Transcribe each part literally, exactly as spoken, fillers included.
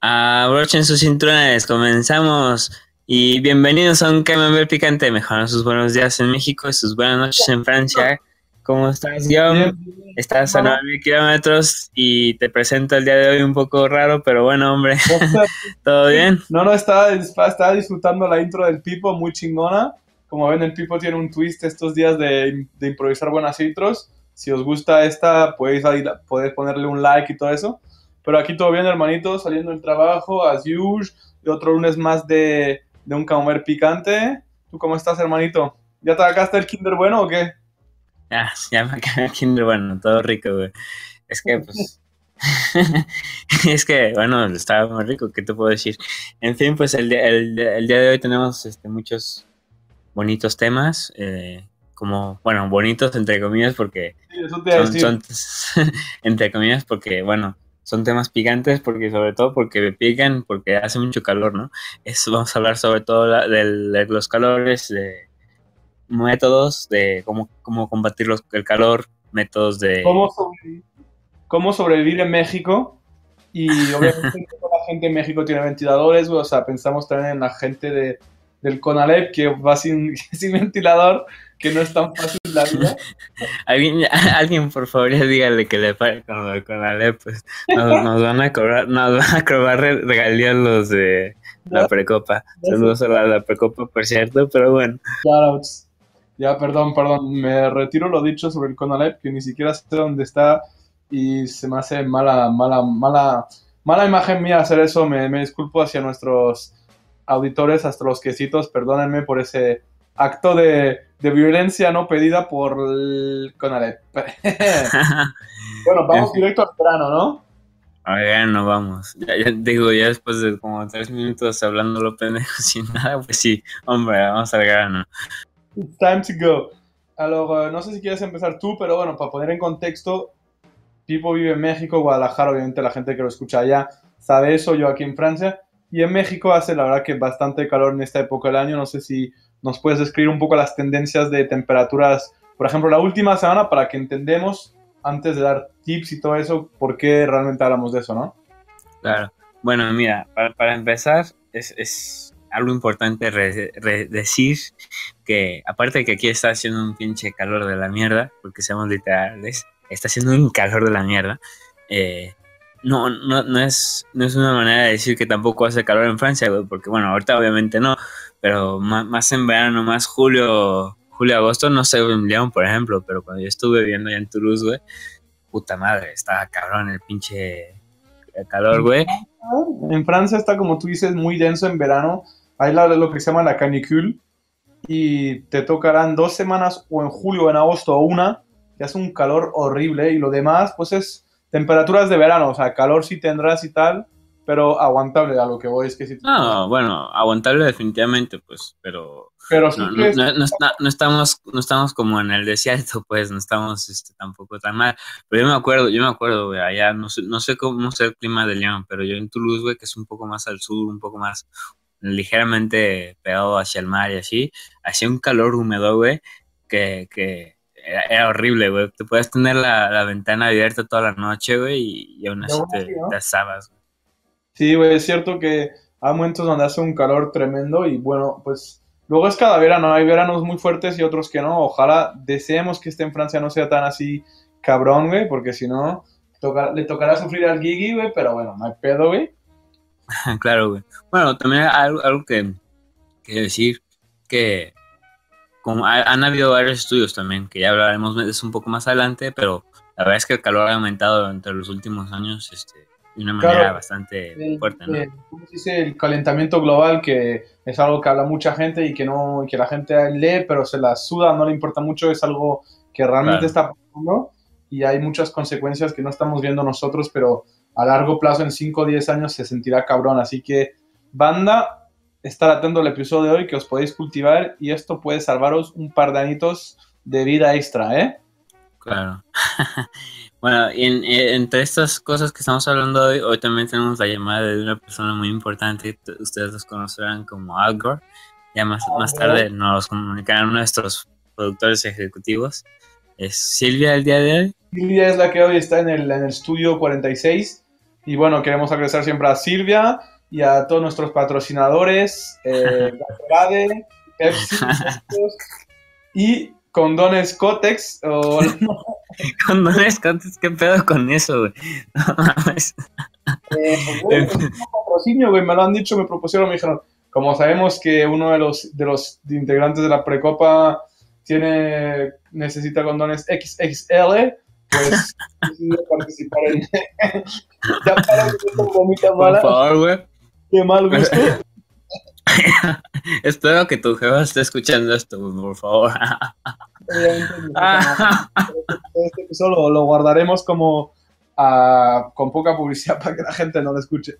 Abrochen sus cinturones, comenzamos. Y bienvenidos a un Camembert picante. Mejoran sus buenos días en México y sus buenas noches en Francia. ¿Cómo estás, Guillaume? Bien, bien, Estás a hermano. nueve mil kilómetros y te presento el día de hoy un poco raro, pero bueno, hombre, Ya está. ¿todo bien? No, no, estaba, estaba disfrutando la intro del Pipo, muy chingona. Como ven, el Pipo tiene un twist estos días de, de improvisar buenas intros. Si os gusta esta, podéis, ahí- podéis ponerle un like y todo eso. Pero aquí todo bien, hermanito, saliendo del trabajo, as usual. Y otro lunes más de, de un Camembert picante. ¿Tú cómo estás, hermanito? ¿Ya te sacaste el Kinder Bueno o qué? Ah, ya me acabé el Kinder, bueno, todo rico, güey. Es que, pues, es que, bueno, estaba muy rico, ¿qué te puedo decir? En fin, pues el, día- el, el día de hoy tenemos este, muchos bonitos temas, eh, como, bueno, bonitos entre comillas porque Sí, eso te iba a son, decir. son entre comillas porque, bueno, son temas picantes porque sobre todo porque me pican porque hace mucho calor, ¿no? Es, vamos a hablar sobre todo la- del- de los calores, de métodos, de cómo, cómo combatir los- el calor, métodos ¿Cómo de... sobrevivir, cómo sobrevivir en México? Y obviamente no toda la gente en México tiene ventiladores, güey. O sea, pensamos también en la gente de, del Conalep que va sin, sin ventilador, que no es tan fácil la vida. Alguien, alguien por favor ya dígale que le pague con, lo- con la ley, pues nos, nos van a cobrar, nos van a cobrar re- regalías los de la Ya, precopa. ya sé. Saludos a la, la precopa, por cierto, pero bueno. Shoutouts. Ya, perdón, perdón. Me retiro lo dicho sobre el Conalep, que ni siquiera sé dónde está y se me hace mala, mala, mala, mala imagen mía hacer eso. Me, me disculpo hacia nuestros auditores, hasta los quesitos. Perdónenme por ese acto de, de violencia no pedida por el Conalep. Bueno, En vamos fin, directo al grano, ¿no? oigan, no vamos. Ya, ya digo, ya después de como tres minutos hablando lo pendejo sin nada, pues sí, hombre, vamos al grano. It's time to go. Alors, euh, no sé si quieres empezar tú, pero bueno, para poner en contexto, Pipo vive en México, Guadalajara, obviamente la gente que lo escucha allá sabe eso, yo aquí en Francia. Y en México hace la verdad que bastante calor en esta época del año. No sé si nos puedes describir un poco las tendencias de temperaturas, por ejemplo, la última semana, para que entendamos, antes de dar tips y todo eso, por qué realmente hablamos de eso, ¿no? Claro. Bueno, mira, para, para empezar, es, es algo importante re- re- decir que, aparte de que aquí está haciendo un pinche calor de la mierda, porque seamos literales, está haciendo un calor de la mierda, eh, no, no, no, es, no es una manera de decir que tampoco hace calor en Francia, güey, porque bueno, ahorita obviamente no, pero más, más en verano, más julio, julio, agosto, no sé, en León, por ejemplo, pero cuando yo estuve viviendo allá en Toulouse, güey, puta madre, estaba cabrón el pinche calor, güey. En Francia está, como tú dices, muy denso en verano. Hay la- lo que se llama la canicule y te tocarán dos semanas o en julio o en agosto o una, que hace un calor horrible y lo demás pues es temperaturas de verano, o sea, calor sí tendrás y tal, pero aguantable a lo que voy es que sí. No, bueno, aguantable definitivamente, pues, pero Pero sí no, no, crees, no, no, está- no estamos, no estamos como en el desierto, pues, no estamos este, tampoco tan mal. Pero yo me acuerdo, yo me acuerdo, güey, allá no sé, no sé cómo es el clima de León, pero yo en Toulouse, güey, que es un poco más al sur, un poco más ligeramente pegado hacia el mar y así, hacía un calor húmedo, güey, que, que era, era horrible, güey. Te puedes tener la, la ventana abierta toda la noche, güey, y, y aún de así aún así, te, te ¿no? asabas, güey. Sí, güey, es cierto que hay momentos donde hace un calor tremendo y bueno, pues luego es cada verano, hay veranos muy fuertes y otros que no. Ojalá deseemos que este en Francia no sea tan así cabrón, güey, porque si no, toca- le tocará sufrir al Gigi, güey, pero bueno, no hay pedo, güey. Claro, güey. Bueno, también algo, algo que quiero decir que como ha- han habido varios estudios también, que ya hablaremos de eso un poco más adelante, pero la verdad es que el calor ha aumentado entre los últimos años este, de una manera Claro, bastante el, fuerte, ¿no? el- ¿cómo se dice? El calentamiento global, que es algo que habla mucha gente y que no, y que la gente lee, pero se la suda, no le importa mucho, es algo que realmente Claro. está pasando y hay muchas consecuencias que no estamos viendo nosotros, pero a largo plazo, en cinco o diez años, se sentirá cabrón. Así que, banda, estar atento al episodio de hoy que os podéis cultivar y esto puede salvaros un par de añitos de vida extra, ¿eh? Claro. Bueno, y en- eh, entre estas cosas que estamos hablando hoy, hoy también tenemos la llamada de una persona muy importante, t- ustedes los conocerán como Al Gore, ya más, más tarde nos comunicarán nuestros productores ejecutivos. Es Silvia el día de hoy. Silvia es la que hoy está en el, en el estudio cuarenta y seis. Y bueno, queremos agradecer siempre a Silvia y a todos nuestros patrocinadores, eh, Gatorade, Pepsi, y condones Cotex. O, Condones, condones, ¿qué pedo con eso, güey? No mames. eh, pues, güey, pues, es un patrocinio, güey, me lo han dicho, me propusieron, me dijeron, como sabemos que uno de los, de los integrantes de la Precopa tiene, necesita condones equis equis ele, pues decidí participar en... ya para que esta bromita Por mala, favor, güey. qué mal gusto. Espero que tu jefa esté escuchando esto, güey, por favor. Obviamente, mi jefa no. Este episodio lo, lo guardaremos como uh, con poca publicidad para que la gente no lo escuche.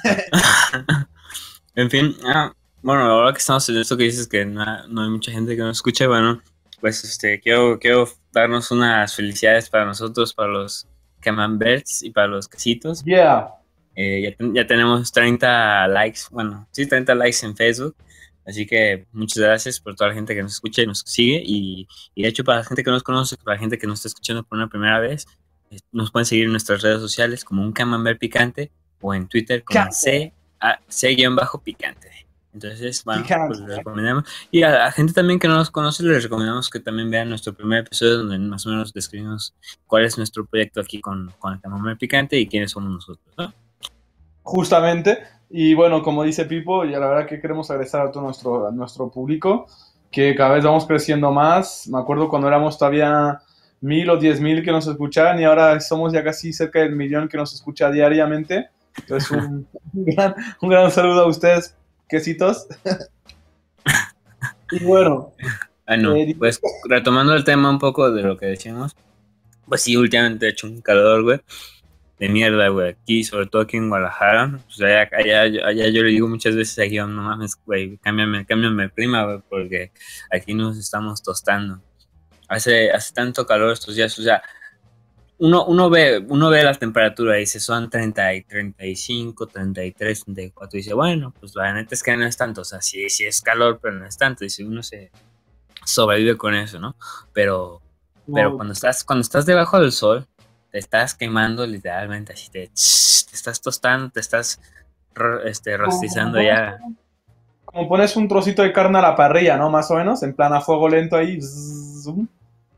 En fin, ah, bueno, ahora que estamos en esto que dices que no, no hay mucha gente que nos escuche, bueno, pues este, quiero, quiero darnos unas felicidades para nosotros, para los camemberts y para los quesitos. Yeah. Eh, ya, ten- ya tenemos treinta likes, bueno, sí, treinta likes en Facebook. Así que muchas gracias por toda la gente que nos escucha y nos sigue. Y, y de hecho, para la gente que no nos conoce, para la gente que nos está escuchando por una primera vez, eh, nos pueden seguir en nuestras redes sociales como un camembert picante o en Twitter como Picante. C, a- C-picante. Entonces, bueno, Picante. pues les recomendamos. Y a la gente también que no nos conoce, les recomendamos que también vean nuestro primer episodio donde más o menos describimos cuál es nuestro proyecto aquí con, con el camembert picante y quiénes somos nosotros, ¿no? Justamente. Y bueno, como dice Pipo, ya la verdad que queremos agradecer a todo nuestro, a nuestro público, que cada vez vamos creciendo más. Me acuerdo cuando éramos todavía mil o diez mil que nos escuchaban y ahora somos ya casi cerca del millón que nos escucha diariamente. Entonces, un, un gran, un gran saludo a ustedes, quesitos. Y bueno, Bueno, eh, pues retomando el tema un poco de lo que decíamos, pues sí, últimamente ha hecho un calor, güey, de mierda, güey, aquí, sobre todo aquí en Guadalajara. Pues allá, allá, allá yo le digo muchas veces aquí, no mames, güey, cámbiame, cámbiame el clima, güey, porque aquí nos estamos tostando. Hace, hace tanto calor estos días, o sea, uno, uno ve, uno ve la temperatura y dice, son treinta y treinta y cinco, treinta y tres, treinta y cuatro, y dice, bueno, pues la neta es que no es tanto, o sea, sí, sí es calor, pero no es tanto, dice, uno se sobrevive con eso, ¿no? Pero, pero no, cuando estás, cuando estás debajo del sol, te estás quemando literalmente, así te, te estás tostando, te estás ro- este, como, rostizando pones, ya. como pones un trocito de carne a la parrilla, ¿no? Más o menos, en plan a fuego lento ahí. Zoom.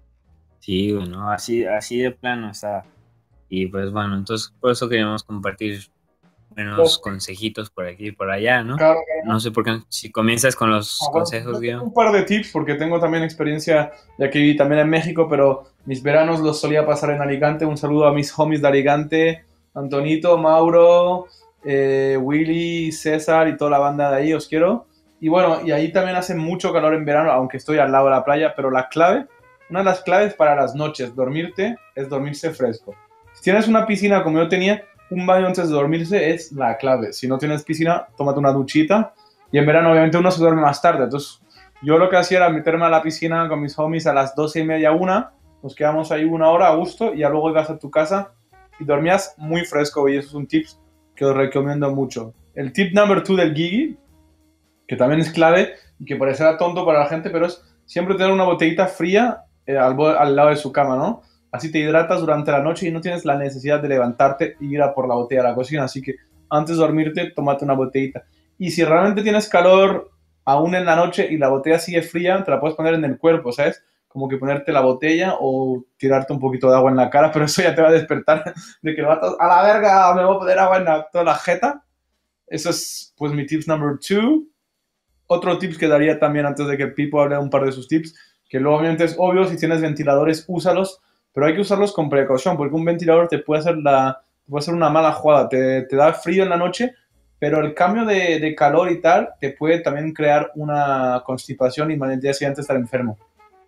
Sí, bueno, así, así de plano está. Y pues bueno, entonces por eso queríamos compartir unos consejitos por aquí y por allá, ¿no? Claro que No sé por qué, si comienzas con los Ah, bueno, consejos, yo tengo Guido. un par de tips porque tengo también experiencia, ya que viví también en México, pero mis veranos los solía pasar en Alicante. Un saludo a mis homies de Alicante, Antonito, Mauro, eh, Willy, César y toda la banda de ahí, os quiero. Y bueno, y ahí también hace mucho calor en verano, aunque estoy al lado de la playa, pero la clave, una de las claves para las noches, dormirte, es dormirse fresco. Si tienes una piscina como yo tenía, un baño antes de dormirse es la clave. Si no tienes piscina, tómate una duchita y en verano, obviamente, uno se duerme más tarde. Entonces, yo lo que hacía era meterme a la piscina con mis homies a las doce y media, una. Nos quedamos ahí una hora a gusto y ya luego ibas a tu casa y dormías muy fresco. Y eso es un tip que os recomiendo mucho. El tip number two del Gigi, que también es clave y que parecerá tonto para la gente, pero es siempre tener una botellita fría eh, al, al lado de su cama, ¿no? Así te hidratas durante la noche y no tienes la necesidad de levantarte y ir a por la botella a la cocina. Así que antes de dormirte, tómate una botellita. Y si realmente tienes calor aún en la noche y la botella sigue fría, te la puedes poner en el cuerpo, ¿sabes? Como que ponerte la botella o tirarte un poquito de agua en la cara, pero eso ya te va a despertar de que vas a la verga, me voy a poner agua en la, toda la jeta. Eso es pues mi tips number two. Otro tips que daría también antes de que Pipo hable un par de sus tips, que luego obviamente es obvio, si tienes ventiladores, úsalos, pero hay que usarlos con precaución, porque un ventilador te puede hacer, la, te puede hacer una mala jugada, te, te da frío en la noche, pero el cambio de, de calor y tal te puede también crear una constipación y al día siguiente estar enfermo.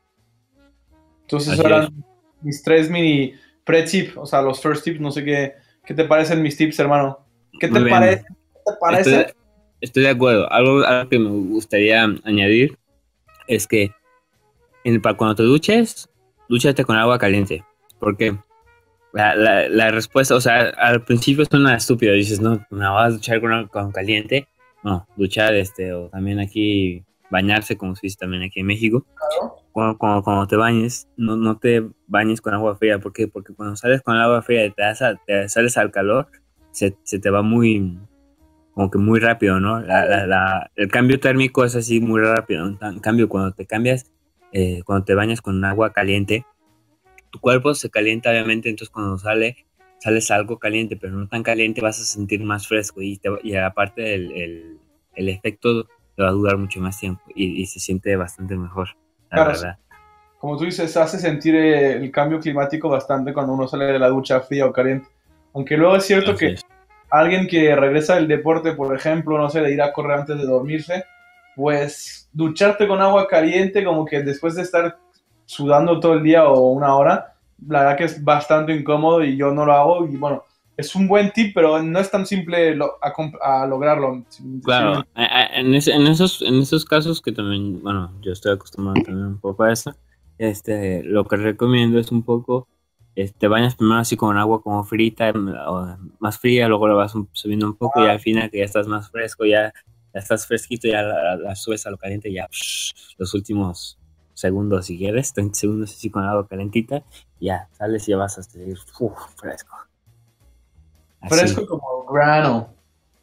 Entonces, Así eran es. mis tres mini pre-tips, o sea, los first tips, no sé qué, qué te parecen mis tips, hermano. ¿Qué te Muy parece? bien. ¿Qué te parece? Estoy, estoy de acuerdo. Algo, algo que me gustaría añadir es que en, para cuando te duches, dúchate con agua caliente. Porque la, la, la respuesta, o sea, al principio suena estúpido. Dices, no, me vas a duchar con agua con caliente. No, duchar, este, o también aquí bañarse, como se dice también aquí en México. Cuando, cuando, cuando te bañes, no, no te bañes con agua fría. ¿Por qué? Porque cuando sales con el agua fría y te, das a- te sales al calor, se, se te va muy, como que muy rápido, ¿no? La, la, la, el cambio térmico es así muy rápido. En cambio, cuando te cambias, eh, cuando te bañas con agua caliente, tu cuerpo se calienta obviamente, entonces cuando sale, sales algo caliente, pero no tan caliente, vas a sentir más fresco y, te, y aparte el, el, el efecto te va a durar mucho más tiempo y, y se siente bastante mejor, la Claro, verdad. como tú dices, hace sentir eh, el cambio climático bastante cuando uno sale de la ducha fría o caliente. Aunque luego es cierto Así que es. alguien que regresa del deporte, por ejemplo, no sé, de ir a correr antes de dormirse, pues ducharte con agua caliente, como que después de estar sudando todo el día o una hora, la verdad que es bastante incómodo y yo no lo hago. Y bueno, es un buen tip, pero no es tan simple lo, a, a, lograrlo. Claro, en, ese, en, esos, en esos casos que también, bueno, yo estoy acostumbrado también un poco a eso, este, lo que recomiendo es un poco, este, bañas primero así con agua como frita, o más fría, luego lo vas subiendo un poco y al final que ya estás más fresco, ya, ya estás fresquito, ya la, la subes a lo caliente y ya psh, los últimos segundos si quieres, treinta segundos así con agua calentita, ya sales y ya vas a seguir uf, fresco. Así. Fresco como grano.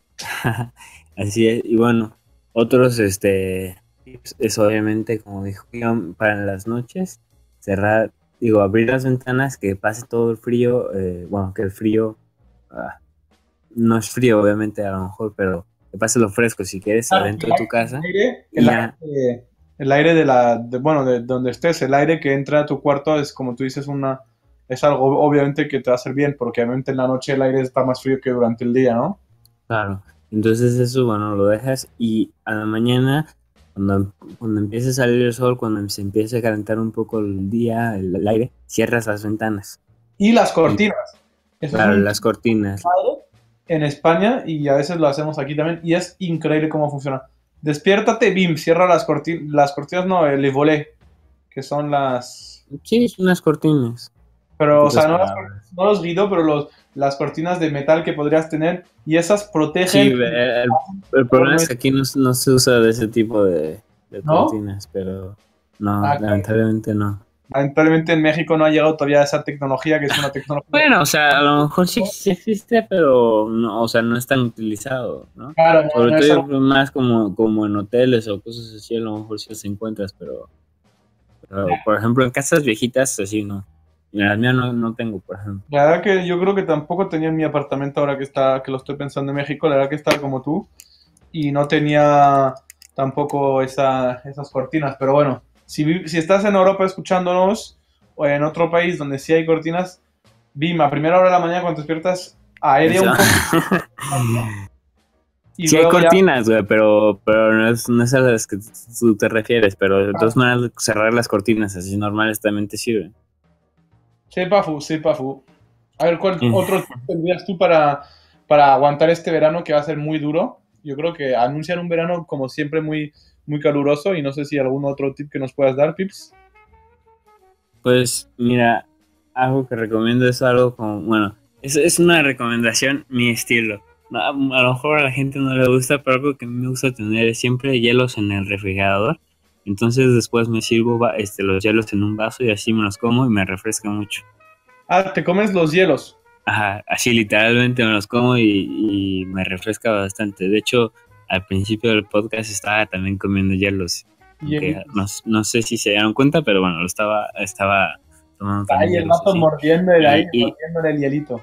Así es, y bueno, otros, este, es obviamente, como dijo Guillaume, para las noches, cerrar, digo, abrir las ventanas, que pase todo el frío, eh, bueno, que el frío, ah, no es frío, obviamente, a lo mejor, pero que pase lo fresco, si quieres, ah, adentro de tu casa. El aire, el, ya... aire, el aire de la, de, bueno, de donde estés, el aire que entra a tu cuarto es, como tú dices, una, es algo obviamente que te va a hacer bien, porque obviamente en la noche el aire está más frío que durante el día, ¿no? Claro. Entonces eso, bueno, lo dejas y a la mañana, cuando, cuando empiece a salir el sol, cuando se empiece a calentar un poco el día, el, el aire, cierras las ventanas. Y las cortinas. Y, Eso claro, es las cortinas. En España, y a veces lo hacemos aquí también, y es increíble cómo funciona. Despiértate, bim, cierra las cortinas, las cortinas no, el volé, que son las... Sí, son las cortinas. Pero, o sea, no, las, no los guido, pero los, las cortinas de metal que podrías tener y esas protegen. Sí, el, el, el problema es que aquí no, no se usa de ese tipo de, de ¿no? cortinas, pero no, ah, lamentablemente no. Lamentablemente en México no ha llegado todavía esa tecnología, que es una tecnología. Bueno, o sea, a lo mejor sí, sí existe, pero no, o sea, no es tan utilizado, ¿no? Claro, sobre no, todo no algo... más como, como en hoteles o cosas así, a lo mejor sí las encuentras, pero, pero por ejemplo en casas viejitas así no. En las mías no, no tengo, por ejemplo. La verdad que yo creo que tampoco tenía en mi apartamento ahora que está, que lo estoy pensando en México, la verdad que estaba como tú, y no tenía tampoco esa, esas cortinas, pero bueno, si, si estás en Europa escuchándonos, o en otro país donde sí hay cortinas, bim, a primera hora de la mañana cuando te despiertas, aérea un poco. Y sí hay cortinas, güey, ya... pero, pero no, es, no es a las que tú te refieres, pero de todas maneras cerrar las cortinas así normales también te sirve. Sepa fu, sepa fu. A ver, ¿cuál mm. otro tendrías tú para, para aguantar este verano que va a ser muy duro? Yo creo que anuncian un verano como siempre muy, muy caluroso y no sé si algún otro tip que nos puedas dar, Pips. Pues mira, algo que recomiendo es algo como, bueno, es, es una recomendación, mi estilo. No, a lo mejor a la gente no le gusta, pero algo que a mí me gusta tener es siempre hielos en el refrigerador. Entonces después me sirvo este, los hielos en un vaso y así me los como y me refresca mucho. Ah, ¿te comes los hielos? Ajá, así literalmente me los como y, y me refresca bastante. De hecho, al principio del podcast estaba también comiendo hielos. Aunque no, no sé si se dieron cuenta, pero bueno, lo estaba, estaba tomando también. Ay, el vato mordiendo el aire, mordiendo el hielito.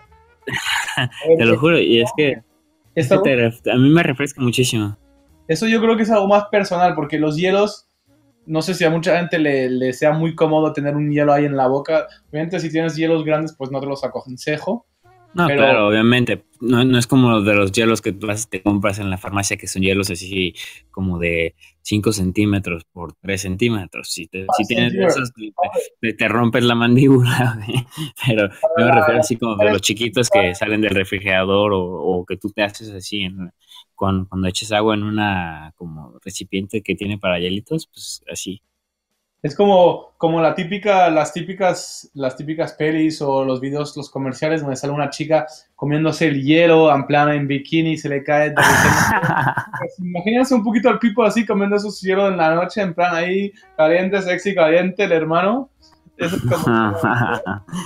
Te lo juro, y es que, es que te, a mí me refresca muchísimo. Eso yo creo que es algo más personal, porque los hielos, no sé si a mucha gente le, le sea muy cómodo tener un hielo ahí en la boca. Obviamente si tienes hielos grandes, pues no te los aconsejo. No, pero... claro, obviamente. No, no es como los de los hielos que tú vas y te compras en la farmacia, que son hielos así como de cinco centímetros por tres centímetros. Si, te, si tienes de esos, te, te rompes la mandíbula. Pero yo me refiero así como de los chiquitos que salen del refrigerador o, o que tú te haces así en, cuando, cuando eches agua en una como recipiente que tiene para hielitos, pues así. Es como, como la típica, las típicas, las típicas pelis o los videos, los comerciales donde sale una chica comiéndose el hielo en plan en bikini y se le cae. De pues, imagínense un poquito al Pipo así comiendo esos hielos en la noche, en plan ahí caliente, sexy, caliente, el hermano. Eso es como...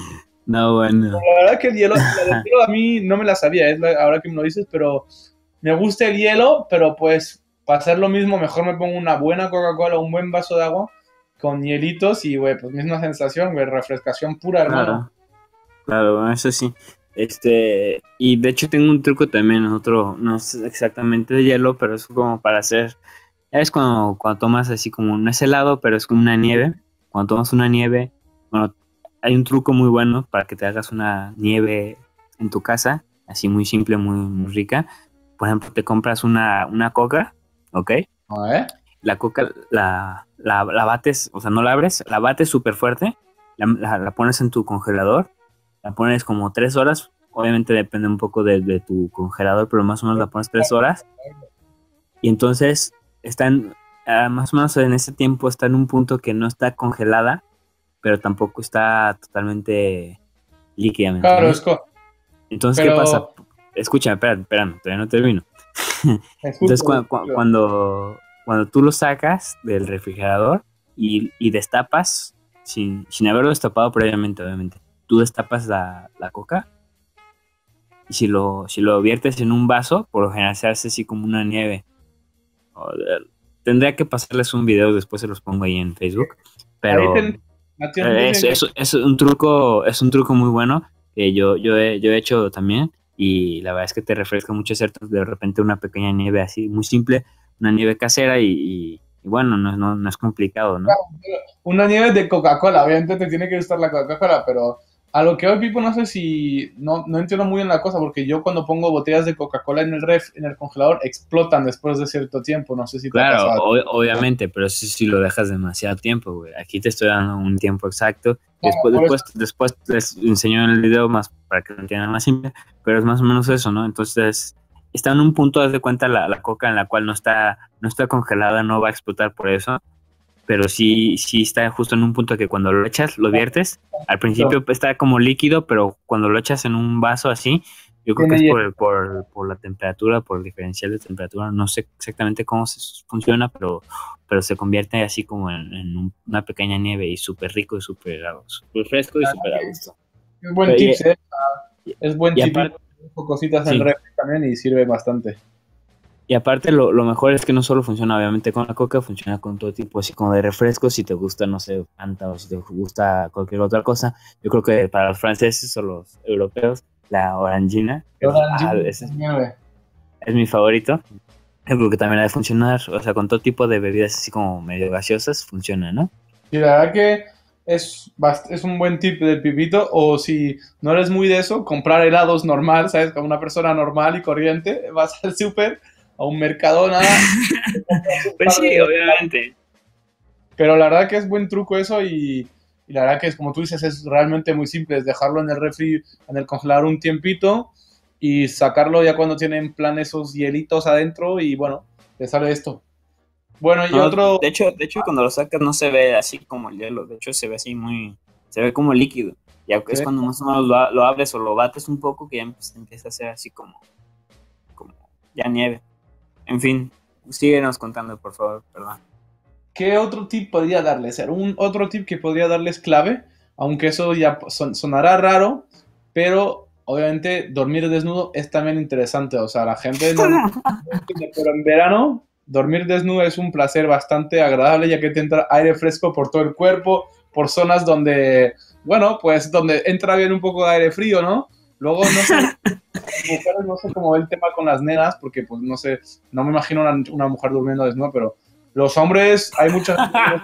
No, bueno. La verdad que el hielo, la del hielo a mí no me la sabía, es la, ahora que me lo dices, pero me gusta el hielo, pero pues para hacer lo mismo mejor me pongo una buena Coca-Cola, un buen vaso de agua con hielitos y, güey, pues misma sensación, güey, refrescación pura, hermano. Claro, claro, eso sí. Este, y de hecho tengo un truco también, otro, no es exactamente de hielo, pero es como para hacer, es cuando, cuando tomas así como, no es helado, pero es como una nieve. Cuando tomas una nieve, bueno, hay un truco muy bueno para que te hagas una nieve en tu casa, así muy simple, muy, muy rica. Por ejemplo, te compras una, una coca, ¿ok? A ver. La coca la, la, la bates, o sea, no la abres, la bates súper fuerte, la, la, la pones en tu congelador, la pones como tres horas, obviamente depende un poco de, de tu congelador, pero más o menos la pones tres horas, y entonces están, uh, más o menos en ese tiempo está en un punto que no está congelada, pero tampoco está totalmente líquida, ¿me Claro, entiendes? es co- Entonces, ¿qué pasa? pero Escúchame, espérame, espérame, todavía no termino. Entonces, escucho, cu- cu- escucho. cuando, cuando tú lo sacas del refrigerador y, y destapas, sin, sin haberlo destapado previamente, obviamente, tú destapas la, la coca y si lo, si lo viertes en un vaso, por lo general se hace así como una nieve. Joder, tendría que pasarles un video, después se los pongo ahí en Facebook, Ahí pero ten, la eh, tienes es, en es, es un truco, es un truco muy bueno que yo, yo, he, yo he hecho también y la verdad es que te refresca mucho hacer de repente una pequeña nieve así, muy simple, una nieve casera y, y, y bueno, no, no, no es complicado, ¿no? una nieve de Coca-Cola, obviamente te tiene que gustar la Coca-Cola, pero a lo que hoy Pipo no sé si, no, no entiendo muy bien la cosa, porque yo cuando pongo botellas de Coca-Cola en el ref, en el congelador, explotan después de cierto tiempo, no sé si te ha Claro, pasado. o- obviamente, pero eso sí lo dejas demasiado tiempo, güey. Aquí te estoy dando un tiempo exacto. Claro, Después, por eso, después, después les enseño en el video más para que lo entiendan más simple, pero es más o menos eso, ¿no? Entonces, está en un punto, haz de cuenta, la, la coca en la cual no está, no está congelada, no va a explotar por eso, pero sí, sí está justo en un punto que cuando lo echas, lo viertes. Al principio está como líquido, pero cuando lo echas en un vaso así, yo creo que tiene es por, hielo. el, por, por la temperatura, por el diferencial de temperatura. No sé exactamente cómo se funciona, pero, pero se convierte así como en, en un- una pequeña nieve y súper rico y súper súper fresco y súper a gusto. Es buen Pero, tips, y, ¿eh? y- Es buen y tip. Yo aparte, pongo cositas en el sí. ref también y sirve bastante. Y aparte lo, lo mejor es que no solo funciona obviamente con la coca, funciona con todo tipo así como de refrescos, si te gusta, no sé, Fanta o si te gusta cualquier otra cosa. Yo creo que para los franceses o los europeos, la orangina es, ah, Orangina es, con nieve. es mi favorito. Yo creo que también ha de funcionar, o sea, con todo tipo de bebidas así como medio gaseosas, funciona, ¿no? Y la verdad que es, bast- es un buen tip del pipito. O si no eres muy de eso, comprar helados normal, ¿sabes? Como una persona normal y corriente. Vas al súper, a un Mercadona, te compras un Pues par sí, de... obviamente. Pero la verdad que es buen truco eso y, y la verdad que es como tú dices, es realmente muy simple. Es dejarlo en el refri, en el congelador un tiempito y sacarlo ya cuando tienen plan esos hielitos adentro y bueno, te sale esto. Bueno, y No, otro... de hecho, de hecho cuando lo sacas no se ve así como el hielo, de hecho se ve así muy, se ve como líquido. Ya es Sí. cuando más o menos lo, lo abres o lo bates un poco que ya empieza, empieza a ser así como, como ya nieve. En fin, síguenos contando, por favor, perdón. ¿Qué otro tip podría darles? Ser un otro tip que podría darles clave, aunque eso ya son- sonará raro, pero obviamente dormir desnudo es también interesante. O sea, la gente no, no entiende, pero en verano dormir desnudo es un placer bastante agradable ya que te entra aire fresco por todo el cuerpo, por zonas donde, bueno, pues donde entra bien un poco de aire frío, ¿no? Luego no sé, mujeres no sé cómo va el tema con las nenas, porque pues no sé, no me imagino una, una mujer durmiendo desnuda, pero los hombres, hay mucha gente que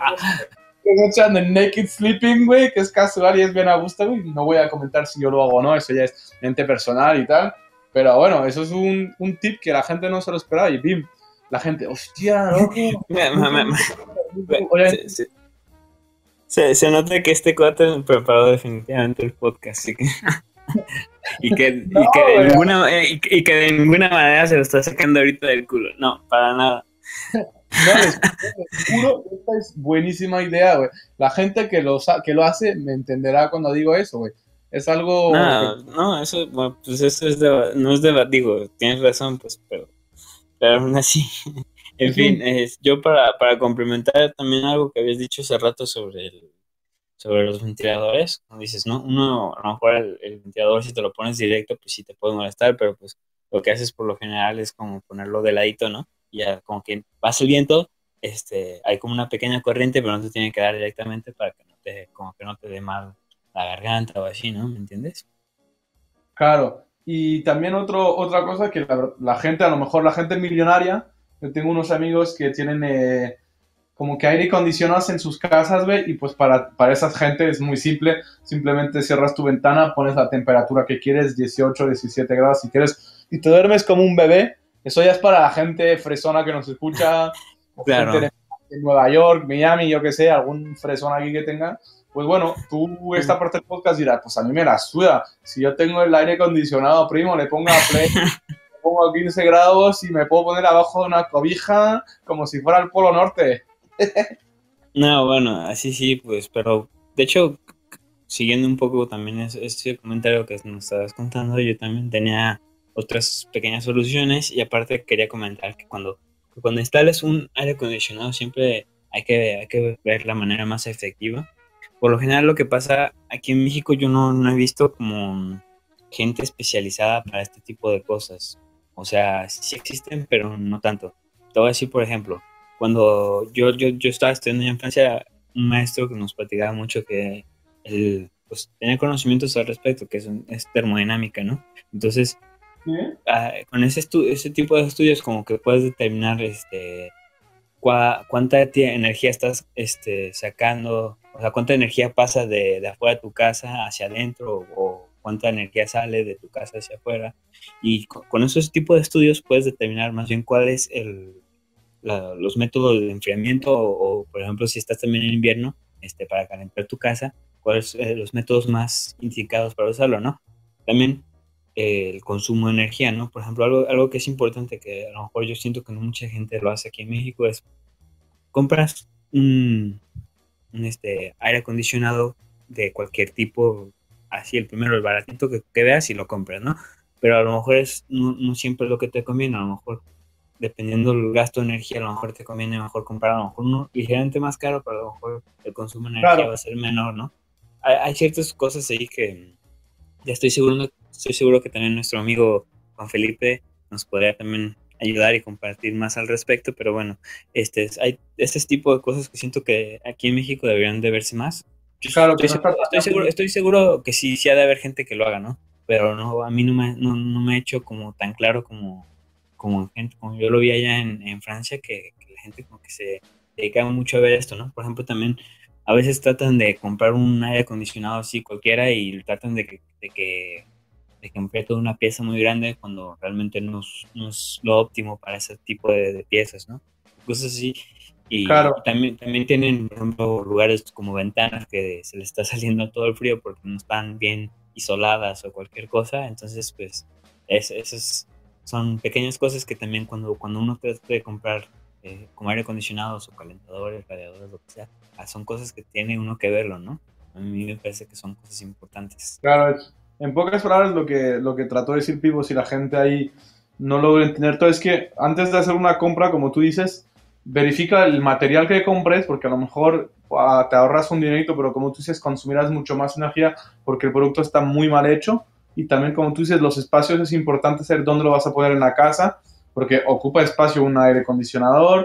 se echan el naked sleeping, güey, que es casual y es bien a gusto, güey. No voy a comentar si yo lo hago o no, eso ya es mente personal y tal. Pero bueno, eso es un, un tip que la gente no se lo esperaba y bim, la gente, hostia, loco. Me- me- Nunca me- me- me- me- Obviamente, se, se- se- se nota que este cuate preparó definitivamente el podcast, así que, y que, no, y que de güey, ninguna, eh, y que y que de ninguna manera se lo está sacando ahorita del culo. No, para nada. no, les, les juro que esta es buenísima idea, güey. La gente que lo, sa- que lo hace me entenderá cuando digo eso, güey. Es algo que... No, no, eso, bueno, pues eso es de, no es de, digo, tienes razón, pues, pero, pero aún así, en Es fin, un... es, yo para, para complementar también algo que habías dicho hace rato sobre el, sobre los ventiladores. Como dices, ¿no? Uno, a lo mejor el, el ventilador, si te lo pones directo, pues sí te puede molestar, pero pues lo que haces por lo general es como ponerlo de ladito, ¿no? Y ya como que pasa el viento, este, hay como una pequeña corriente, pero no te tiene que dar directamente para que no te, como que no te dé mal la garganta o así, ¿no? ¿Me entiendes? Claro. Y también otro, otra cosa que la, la gente, a lo mejor la gente millonaria, yo tengo unos amigos que tienen eh, como que aire acondicionado en sus casas, güey, y pues para, para esa gente es muy simple, simplemente cierras tu ventana, pones la temperatura que quieres, dieciocho, diecisiete grados si quieres, y te duermes como un bebé. Eso ya es para la gente fresona que nos escucha, o gente de, Claro. de Nueva York, Miami, yo que sé, algún fresón aquí que tenga. Pues bueno, tú esta parte del podcast dirás, pues a mí me la suda. Si yo tengo el aire acondicionado, primo, le pongo a play, le pongo a quince grados y me puedo poner abajo de una cobija como si fuera el Polo Norte. No, bueno, así sí, pues, pero de hecho, siguiendo un poco también ese, ese comentario que nos estabas contando, yo también tenía otras pequeñas soluciones y aparte quería comentar que cuando, que cuando instales un aire acondicionado siempre hay que, hay que ver la manera más efectiva. Por lo general lo que pasa aquí en México yo no, no he visto como gente especializada para este tipo de cosas. O sea, sí existen, pero no tanto. Te voy a decir, por ejemplo, cuando yo, yo, yo estaba estudiando en Francia, un maestro que nos platicaba mucho que él pues, tenía conocimientos al respecto, que es, un- es termodinámica, ¿no? Entonces, ¿Sí? ah, con ese, estu- ese tipo de estudios como que puedes determinar este, cua- cuánta ti- energía estás este, sacando, o sea, cuánta energía pasa de, de afuera de tu casa hacia adentro o, o cuánta energía sale de tu casa hacia afuera. Y co- con esos tipos de estudios puedes determinar más bien cuál es el, la- los métodos de enfriamiento o, o, por ejemplo, si estás también en invierno, este, para calentar tu casa, cuáles son eh, los métodos más indicados para usarlo, ¿no? También eh, el consumo de energía, ¿no? Por ejemplo, algo, algo que es importante que a lo mejor yo siento que no mucha gente lo hace aquí en México es compras un, un, este, aire acondicionado de cualquier tipo, así el primero, el baratito que, que veas y lo compras, ¿no? Pero a lo mejor es, no, no siempre es lo que te conviene, a lo mejor dependiendo del gasto de energía, a lo mejor te conviene mejor comprar a lo mejor uno ligeramente más caro, pero a lo mejor el consumo de energía va Claro, a ser menor, ¿no? Hay, hay ciertas cosas ahí que ya estoy seguro, estoy seguro que también nuestro amigo Juan Felipe nos podría también ayudar y compartir más al respecto, pero bueno, este, hay este tipo de cosas que siento que aquí en México deberían de verse más. Yo claro, que estoy no seguro, está estoy tan seguro, aburrido. estoy seguro que sí, sí ha de haber gente que lo haga, ¿no? Pero no, a mí no me, no, no me ha hecho como tan claro como, como gente, como yo lo vi allá en, en Francia, que, que la gente como que se dedica mucho a ver esto, ¿no? Por ejemplo, también a veces tratan de comprar un aire acondicionado así cualquiera y tratan de que, de que, de que emplee toda una pieza muy grande cuando realmente no es, no es lo óptimo para ese tipo de, de piezas, ¿no? Cosas así. Y, y Claro, también, también tienen, por ejemplo, lugares como ventanas que se les está saliendo todo el frío porque no están bien isoladas o cualquier cosa. Entonces, pues, es, esas son pequeñas cosas que también cuando, cuando uno trata de comprar eh, como aire acondicionados o calentadores, radiadores, lo que sea, ah, son cosas que tiene uno que verlo, ¿no? A mí me parece que son cosas importantes. claro. Es- en pocas palabras, lo que, lo que trató de decir Pivo, si la gente ahí no logra entender todo, es que antes de hacer una compra, como tú dices, verifica el material que compres, porque a lo mejor ah, te ahorras un dinerito, pero como tú dices, consumirás mucho más energía porque el producto está muy mal hecho. Y también, como tú dices, los espacios es importante saber dónde lo vas a poner en la casa, porque ocupa espacio un aire acondicionador.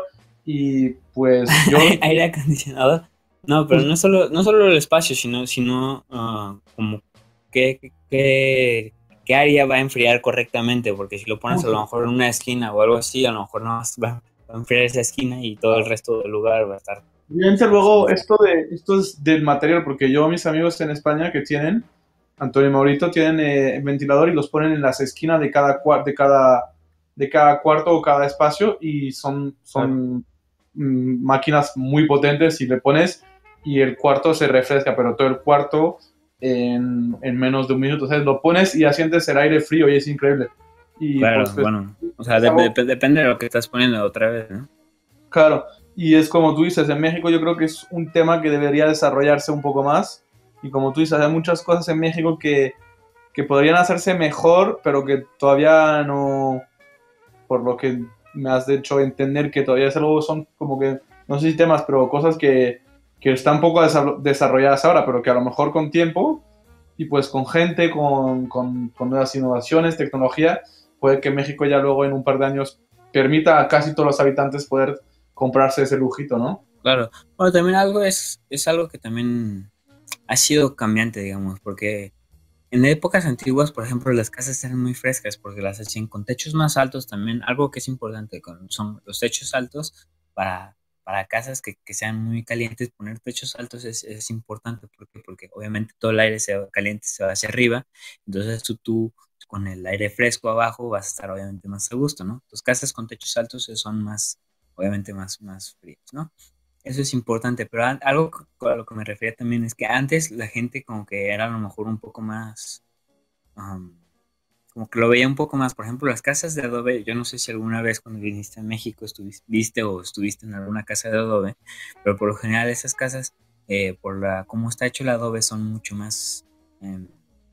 Y pues yo, Aire acondicionado. No, pero no solo, no solo el espacio, sino, sino ah, como qué, qué, qué área va a enfriar correctamente, porque si lo pones a lo justo, mejor en una esquina o algo así, a lo mejor no vas- va, va a enfriar esa esquina y todo el resto del lugar va a estar fíjense sin, sin luego enfriar. esto de esto es del material, porque yo mis amigos en España que tienen, Antonio y Maurito, tienen eh, ventilador y los ponen en las esquinas de cada, cua- de cada, de cada cuarto o cada espacio y son, son mm, máquinas muy potentes y le pones y el cuarto se refresca, pero todo el cuarto en, en menos de un minuto. O sea, lo pones y ya sientes el aire frío y es increíble. Y pues, Claro, pues, bueno, o sea, es de- algo. de- depende de lo que estás poniendo otra vez, ¿no? Claro, y es como tú dices, en México yo creo que es un tema que debería desarrollarse un poco más. Y como tú dices, hay muchas cosas en México que, que podrían hacerse mejor, pero que todavía no, por lo que me has hecho entender, que todavía es algo, son como que, no sé si temas, pero cosas que, que están un poco desa- desarrolladas ahora, pero que a lo mejor con tiempo y pues con gente, con, con, con nuevas innovaciones, tecnología, puede que México ya luego en un par de años permita a casi todos los habitantes poder comprarse ese lujito, ¿no? Claro. Bueno, también algo es, es algo que también ha sido cambiante, digamos, porque en épocas antiguas, por ejemplo, las casas eran muy frescas porque las hacían con techos más altos también. Algo que es importante con, son los techos altos para, para casas que, que sean muy calientes. Poner techos altos es, es importante porque, porque obviamente todo el aire se va, caliente se va hacia arriba. Entonces tú, tú con el aire fresco abajo vas a estar obviamente más a gusto, ¿no? Tus casas con techos altos son más, obviamente más, más frías, ¿no? Eso es importante, pero a- algo co- a lo que me refería también es que antes la gente como que era a lo mejor un poco más, am, como que lo veía un poco más. Por ejemplo, las casas de adobe, yo no sé si alguna vez cuando viniste a México estuviste viste o estuviste en alguna casa de adobe, pero por lo general esas casas, eh, por la cómo está hecho el adobe, son mucho más, em,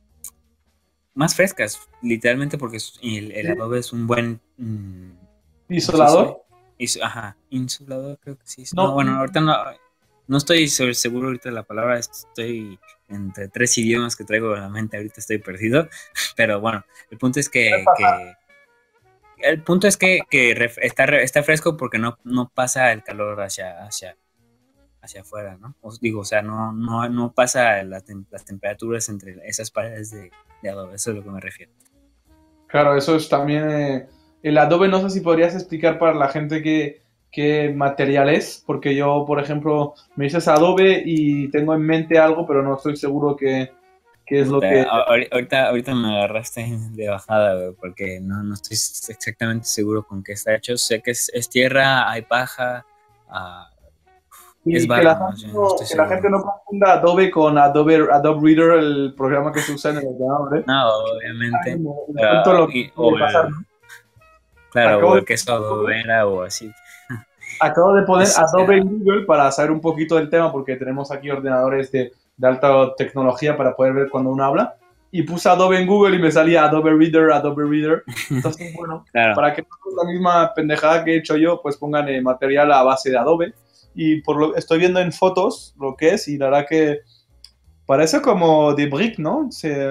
más frescas, literalmente porque es- el, el Sí. adobe es un buen, mm, ¿cómo se dice? Isolador. Is- ajá, insulador creo que sí. No, No, bueno, ahorita no, no estoy sobre- seguro ahorita de la palabra, estoy entre tres idiomas que traigo en la mente, ahorita estoy perdido, pero bueno, el punto es que, que el punto es que, que ref- está, re- está fresco porque no, no pasa el calor hacia, hacia, hacia afuera, ¿no? Os digo, o sea, no, no, no pasa la tem- las temperaturas entre esas paredes de, de adobe, eso es a lo que me refiero. claro, eso es también eh, el Adobe. No sé si podrías explicar para la gente qué, qué material es, porque yo, por ejemplo, me dices Adobe y tengo en mente algo, pero no estoy seguro qué, qué es lo Puta, que... a- ahori- ahorita, ahorita me agarraste de bajada, güey, porque no, no estoy s- exactamente seguro con qué está hecho. Sé que es, es tierra, hay paja, ah, es Y que la barro, más gente bien, no no, estoy que la gente seguro. no confunda Adobe con Adobe, Adobe Reader, el programa que se usa en el ordenador, ¿eh? No, Ay, obviamente, me, me cuento ah, lo que y- puede o pasar, el, ¿no? claro, o Acabo el de, queso adobera o así. acabo de poner Es, Adobe ah, en Google para saber un poquito del tema, porque tenemos aquí ordenadores de, de alta tecnología para poder ver cuando uno habla. Y puse Adobe en Google y me salía Adobe Reader, Adobe Reader. Entonces, bueno, claro, para que no sea la misma pendejada que he hecho yo, pues pongan eh, material a base de Adobe. Y por lo estoy viendo en fotos lo que es, y la verdad que parece como de brick, ¿no? Se,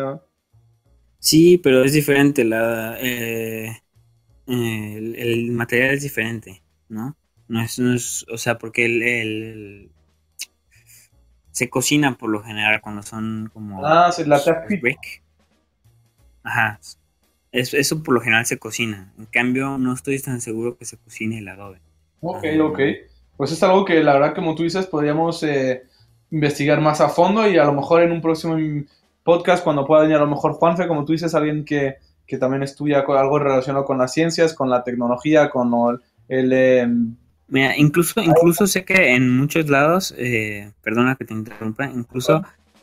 sí, pero es diferente, la, eh, eh, el, el material es diferente, ¿no? No es, no es, o sea, porque el, el- se cocina por lo general cuando son como ah, se la es tape. brick. Ajá. Es- eso por lo general se cocina. En cambio, no estoy tan seguro que se cocine el adobe. Ok, ok. Am, Pues es algo que la verdad, como tú dices, podríamos eh, investigar más a fondo y a lo mejor en un próximo podcast, cuando pueda venir a lo mejor Juanfe, como tú dices, alguien que, que también estudia co- algo relacionado con las ciencias, con la tecnología, con el... el, eh, mira, incluso, incluso sé que en muchos lados, eh, perdona que te interrumpa, incluso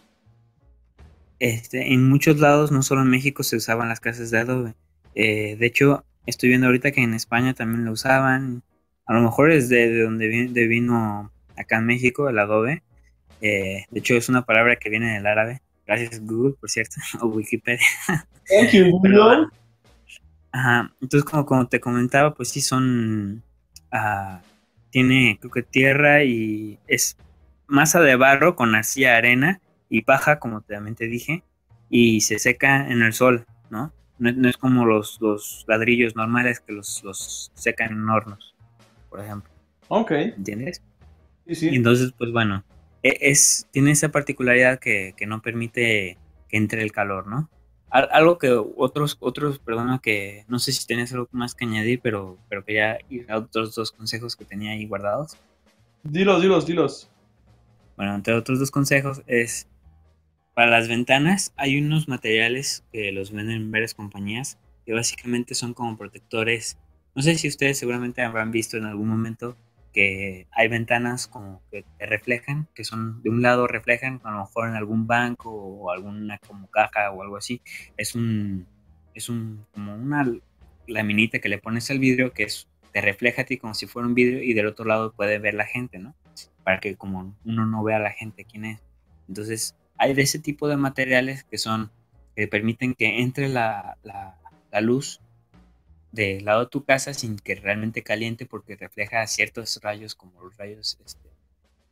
este, en muchos lados, no solo en México, se usaban las casas de adobe. Eh, de hecho, estoy viendo ahorita que en España también lo usaban. A lo mejor es de, de donde vi- de vino acá en México el adobe. Eh, de hecho, es una palabra que viene del árabe. Gracias Google, por cierto, o Wikipedia. Thank you, Pero Google. bueno, ajá. Entonces, como, como te comentaba, pues sí son, ah, tiene creo que tierra y es masa de barro con arcilla, arena y paja, como también te dije, y se seca en el sol, ¿no? No, no es como los, los ladrillos normales que los, los secan en hornos, por ejemplo, Ok, ¿entiendes? sí, Y sí. entonces, pues bueno, e- es, tiene esa particularidad que, que no permite que entre el calor, ¿no? Al- Algo que otros, otros, perdona, que no sé si tienes algo más que añadir, pero, pero quería ir a otros dos consejos que tenía ahí guardados. Dilos, dilos, dilos. Bueno, entre otros dos consejos es, para las ventanas hay unos materiales que los venden en varias compañías que básicamente son como protectores. No sé si ustedes seguramente habrán visto en algún momento que hay ventanas como que te reflejan, que son de un lado reflejan, a lo mejor en algún banco o alguna como caja o algo así. Es un, es un, como una laminita que le pones al vidrio que es, te refleja a ti como si fuera un vidrio y del otro lado puede ver la gente, ¿no? Para que como uno no vea a la gente quién es. Entonces, hay de ese tipo de materiales que son, que permiten que entre la, la, la luz del lado de tu casa sin que realmente caliente porque refleja ciertos rayos como los rayos este,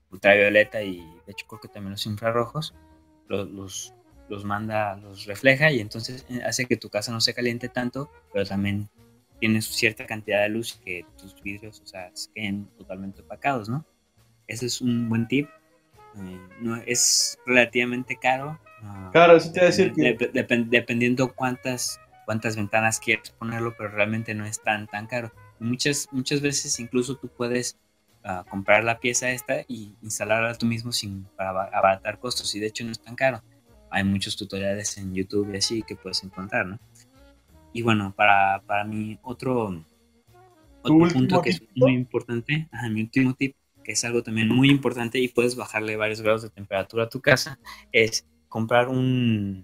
ultravioleta y de hecho creo que también los infrarrojos, los, los, los manda, los refleja y entonces hace que tu casa no se caliente tanto, pero también tienes cierta cantidad de luz que tus vidrios, o sea, se queden totalmente opacados, ¿no? Ese es un buen tip. Eh, no, es relativamente caro. Uh, Claro, eso te iba a decir depend, que... dep, dep, dependiendo cuántas, cuántas ventanas quieres ponerlo, pero realmente no es tan, tan caro. Muchas, muchas veces incluso tú puedes uh, comprar la pieza esta y instalarla tú mismo sin, para abaratar costos, y de hecho no es tan caro. Hay muchos tutoriales en YouTube y así que puedes encontrar, ¿no? Y bueno, para, para mí otro, otro punto que es muy importante, ajá, mi último tip, que es algo también muy importante y puedes bajarle varios grados de temperatura a tu casa, es comprar un,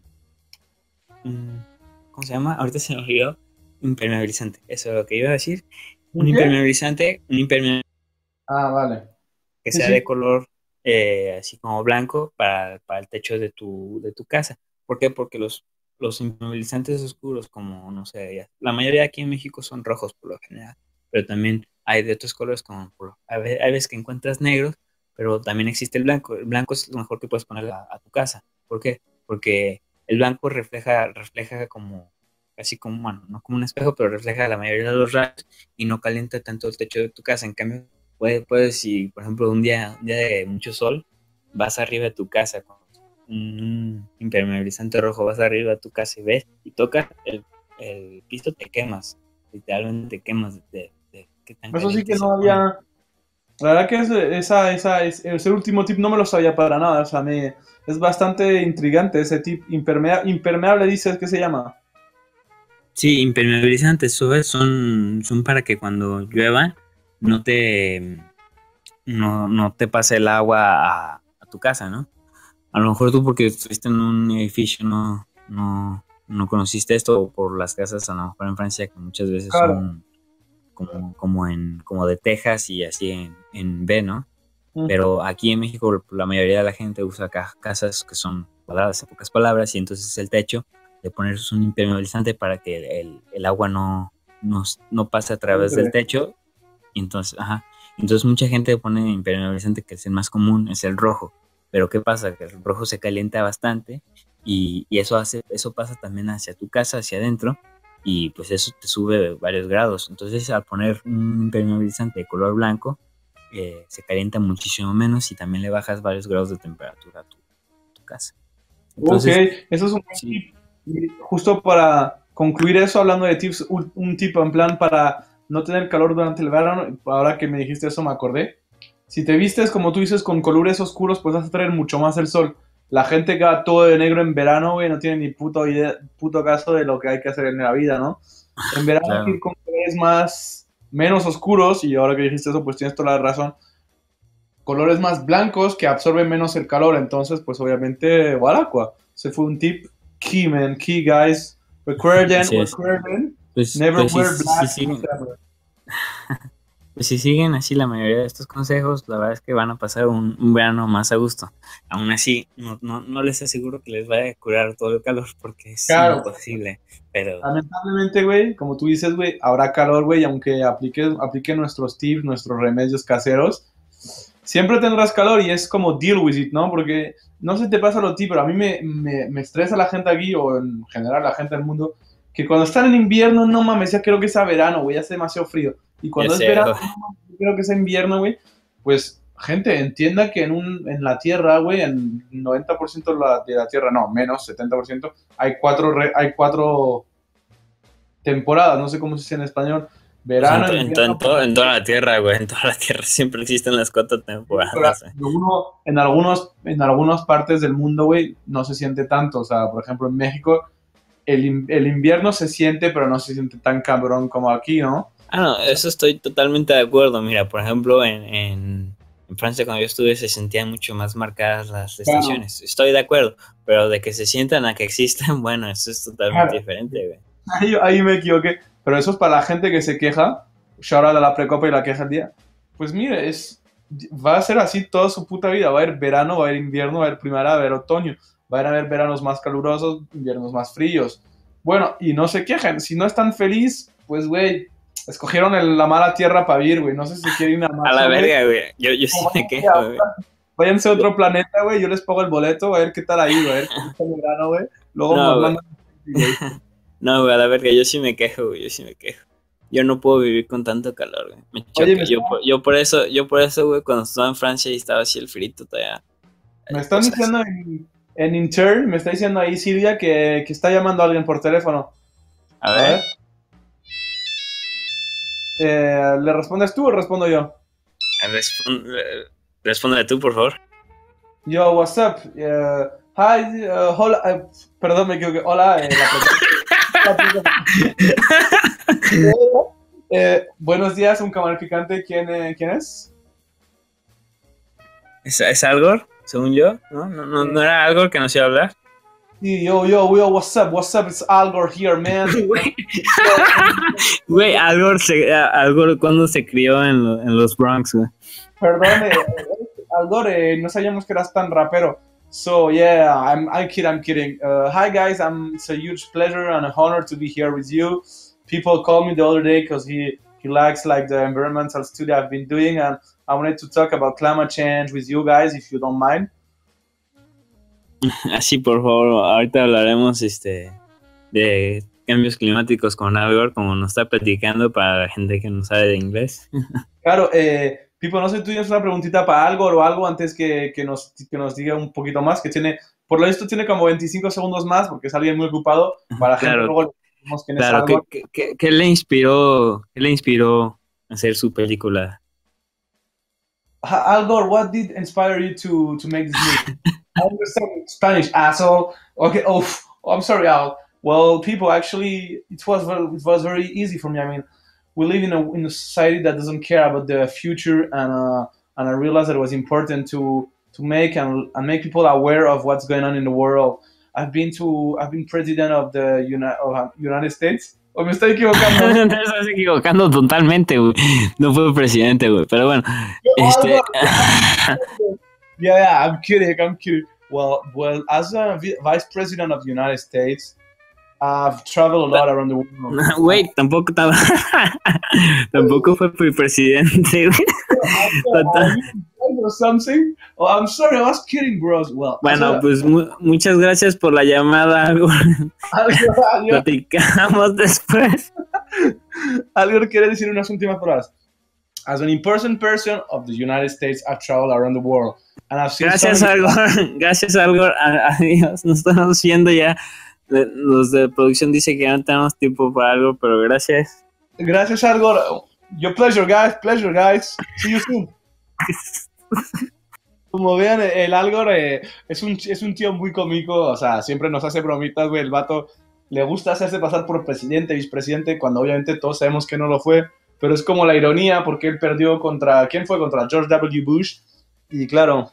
un ¿cómo se llama? Ahorita se me olvidó, impermeabilizante, eso es lo que iba a decir, un ¿Qué? impermeabilizante, un impermeabilizante Ah, vale. que Sí, sea sí. de color eh, así como blanco para, para el techo de tu, de tu casa. ¿Por qué? Porque los, los impermeabilizantes oscuros, como no sé, ya, la mayoría aquí en México son rojos por lo general, pero también hay de otros colores, como por, hay, hay veces que encuentras negros, pero también existe el blanco. El blanco es lo mejor que puedes poner a, a tu casa. ¿Por qué? Porque el blanco refleja, refleja como, así como, bueno, no como un espejo, pero refleja la mayoría de los rayos y no calienta tanto el techo de tu casa. En cambio, puedes, puedes si por ejemplo un día, un día de mucho sol, vas arriba de tu casa con un impermeabilizante rojo, vas arriba de tu casa y ves y tocas el, el piso, te quemas, literalmente te quemas de, de qué tan Eso sí caliente que se no pone. había... La verdad que es, esa, esa, es- ese último tip no me lo sabía para nada. O sea, me, es bastante intrigante ese tip. Impermea, impermeable, dices que se llama. Sí, impermeabilizantes ¿sabes? son, son para que cuando llueva no te, no, no te pase el agua a, a tu casa, ¿no? A lo mejor tú porque estuviste en un edificio no, no, no conociste esto por las casas, a lo mejor en Francia, que muchas veces Claro. son como, como, en, como de tejas y así en, en B, ¿no? Mm. Pero aquí en México la mayoría de la gente usa ca- casas que son cuadradas, en pocas palabras, y entonces el techo le pones un impermeabilizante para que el, el agua no, no, no pase a través del Entre. techo. Y entonces, ajá, entonces mucha gente pone impermeabilizante, que es el más común, es el rojo. Pero ¿qué pasa? Que el rojo se calienta bastante y, y eso hace, eso pasa también hacia tu casa, hacia adentro, y pues eso te sube varios grados. Entonces al poner un impermeabilizante de color blanco, eh, se calienta muchísimo menos y también le bajas varios grados de temperatura a tu, a tu casa. Ok, Entonces, eso es un buen sí, tip. Y justo para concluir eso, hablando de tips, un, un tip en plan para no tener calor durante el verano, ahora que me dijiste eso me acordé. Si te vistes, como tú dices, con colores oscuros, pues vas a traer mucho más el sol. La gente que va todo de negro en verano, güey, no tiene ni puto, idea, puto caso de lo que hay que hacer en la vida, ¿no? En verano hay que claro. ir con colores más, menos oscuros, y ahora que dijiste eso, pues tienes toda la razón, colores más blancos que absorben menos el calor. Entonces, pues obviamente, Walacqua. Se fue un tip key, man. Key, guys. Recuerden, Así es. recuerden, Pues, never pues sí, wear sí, sí, black in siguen, December. pues si siguen así la mayoría de estos consejos, la verdad es que van a pasar un, un verano más a gusto. Aún así, no, no, no les aseguro que les vaya a curar todo el calor porque es Claro, imposible, pero lamentablemente, güey, como tú dices, güey, habrá calor, güey, aunque aplique, aplique nuestros tips, nuestros remedios caseros, siempre tendrás calor y es como deal with it, ¿no? Porque no sé si te pasa lo a ti, pero a mí me, me, me estresa la gente aquí, o en general la gente del mundo, que cuando están en invierno, no mames, ya creo que sea verano, güey, ya hace demasiado frío. Y ya cuando es sé, verano, no mames, yo creo que sea invierno, güey. Pues, gente, entienda que en, un, en la Tierra, güey, en noventa por ciento de la, de la Tierra, no, menos, setenta por ciento, hay cuatro, re, hay cuatro temporadas, no sé cómo se dice en español, pues en, verano, to- en, to- en, invierno, todo, en toda la tierra, güey, en toda la tierra siempre existen las cuatro temporadas, güey. uno, en, algunos, en algunas partes del mundo, güey, no se siente tanto. O sea, por ejemplo, en México, el, el invierno se siente, pero no se siente tan cabrón como aquí, ¿no? Ah, no, O sea, eso estoy totalmente de acuerdo. Mira, por ejemplo, en, en, en Francia cuando yo estuve se sentían mucho más marcadas las claro, estaciones. Estoy de acuerdo, pero de que se sientan a que existan, bueno, eso es totalmente claro. diferente, güey. Ahí, ahí me equivoqué. Pero eso es para la gente que se queja. Shout out a la precopa y la queja al día. Pues mire, es, va a ser así toda su puta vida. Va a haber verano, va a haber invierno, va a haber primavera, va a haber otoño. Van a haber veranos más calurosos, inviernos más fríos. Bueno, y no se quejen. Si no están feliz, pues, güey, escogieron el- la mala tierra para vivir, güey. No sé si quieren ir a A la Marzo, güey. verga, güey. Yo, yo sí me quejo, güey. váyanse a otro planeta, güey, yo les pago el boleto, a ver qué tal ahí, güey, a ver qué tal el verano, güey. Luego No, nos güey. mandan... güey. No, güey, a la verga, yo sí me quejo, güey, yo sí me quejo. Yo no puedo vivir con tanto calor, güey. Me Oye, choca. me, Yo, por- yo por eso, yo por eso, güey, cuando estaba en Francia y estaba así el frito todavía. me eh, están Cosas. diciendo en, en intern, me está diciendo ahí Silvia que, que está llamando a alguien por teléfono. A A ver. ver. Eh, ¿Le respondes tú o respondo yo? Respon- eh, Respóndele tú, por favor. Yo, what's up? Eh, hi, uh, hola, eh, perdón, me equivoqué. Hola, eh, la persona- Eh, buenos días, un calificante. ¿Quién, eh, ¿Quién es? ¿Es, es Algor? Según yo, ¿no? ¿No, no, no era Algor que nos iba a hablar? Sí, yo, yo, yo, what's up? What's up? It's Algor here, man. Güey, güey, Algor, se, Algor cuando se crió en, lo- en los Bronx, güey. Perdón, eh, Algor, eh, no sabíamos que eras tan rapero. So, yeah, I'm, I kid, I'm kidding. Uh, hi, guys, I'm, it's a huge pleasure and an honor to be here with you. People called me the other day because he, he likes like the environmental study I've been doing, and I wanted to talk about climate change with you guys, if you don't mind. Así, por favor, ahorita hablaremos este, de cambios climáticos con Algor, como nos está platicando para la gente que no sabe de inglés. Claro, eh, Pipo, no sé, tú tienes una preguntita para algo o algo antes que, que, nos, que nos diga un poquito más, que tiene, por lo visto tiene como veinticinco segundos más, porque es alguien muy ocupado, para la gente Claro, luego le decimos quién es claro, Algor. ¿qué, qué, qué- qué le inspiró, qué le inspiró a hacer su película? Algor, what did inspire you to, to make this movie? I understand Spanish, asshole. Okay, oh, I'm sorry, Al. Well, people, actually, it was very, it was very easy for me. I mean, we live in a in a society that doesn't care about the future, and uh, and I realized that it was important to to make and, and make people aware of what's going on in the world. I've been to I've been president of the Uni- of, uh, United States. ¿O me estoy equivocando? Te estás equivocando totalmente, güey. No fue presidente, güey. Pero bueno, este. Yeah, yeah, I'm kidding, I'm kidding. Well, well, as a vi- vice president of the United States, I've traveled a lot around the world. Güey, tampoco estaba. Tampoco fue presidente, güey. Total. Or something. Oh, I'm sorry, I was kidding, bros. Well, Bueno, pues mu- muchas gracias por la llamada, algo. Algo Platicamos después. quiere decir unas últimas palabras. As an in-person person of the United States, I've traveled around the world. And I've seen Gracias, so many- Algor. Gracias, Algor. A- Adiós. Nos estamos viendo ya. De- Los de producción dicen que ya no tenemos tiempo para algo, pero gracias. Gracias, Algor. Your pleasure, guys. Pleasure, guys. See you soon. Como vean, el Algor eh, es, un, es un tío muy cómico, o sea, siempre nos hace bromitas, güey, el vato le gusta hacerse pasar por presidente, vicepresidente, cuando obviamente todos sabemos que no lo fue, pero es como la ironía, porque él perdió contra, ¿quién fue? Contra George W. Bush, y claro,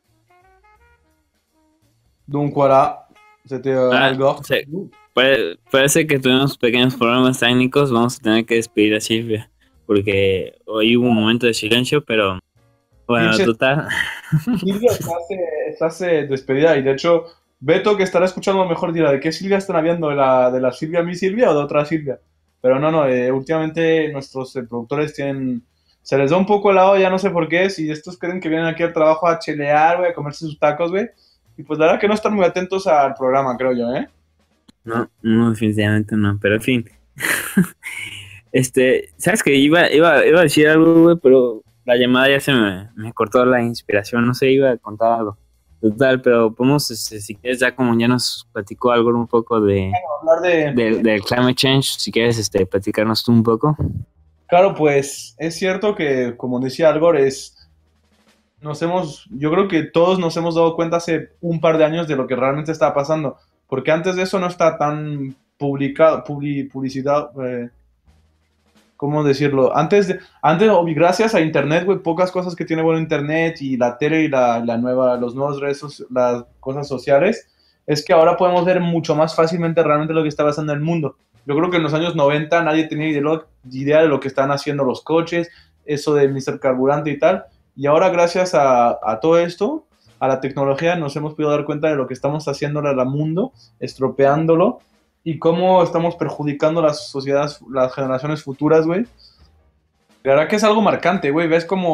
donc voilà, c'était euh, Ah, Algor. sí. Pare- Parece que tuvimos pequeños problemas técnicos. Vamos a tener que despedir a Silvia, porque hoy hubo un momento de silencio, pero bueno, Pinche- total. Silvia estás, eh, estás eh, despedida, y de hecho, Beto, que estará escuchando, a lo mejor dirá, ¿de qué Silvia están hablando? ¿De la, de la Silvia, mi Silvia, o de otra Silvia? Pero no, no, eh, últimamente nuestros eh, productores tienen... Se les da un poco el lado, ya no sé por qué, si estos creen que vienen aquí al trabajo a chelear, güey, a comerse sus tacos, güey. Y pues la verdad que no están muy atentos al programa, creo yo, ¿eh? No, no, definitivamente no, pero en fin. Este, ¿sabes qué? Iba, iba, iba a decir algo, güey, pero la llamada ya se me, me cortó la inspiración, no sé, iba a contar algo. Total, pero podemos, este, si quieres, ya como ya nos platicó algo un poco de, Hablar de... de, del climate change, si quieres, este, platicarnos tú un poco. Claro, pues es cierto que, como decía Algor, es... Nos hemos, yo creo que todos nos hemos dado cuenta hace un par de años de lo que realmente está pasando, porque antes de eso no está tan publicado, publi, publicidad, eh, ¿cómo decirlo? Antes, de, antes, gracias a Internet, güey, pocas cosas que tiene bueno Internet y la tele y la, la nueva, los nuevos redes, las cosas sociales, es que ahora podemos ver mucho más fácilmente realmente lo que está pasando en el mundo. Yo creo que en los años noventa nadie tenía idea de lo que están haciendo los coches, eso de míster Carburante y tal. Y ahora, gracias a, a todo esto, a la tecnología, nos hemos podido dar cuenta de lo que estamos haciéndole al mundo, estropeándolo, y cómo estamos perjudicando las sociedades, las generaciones futuras, güey. La verdad que es algo marcante, güey. Ves como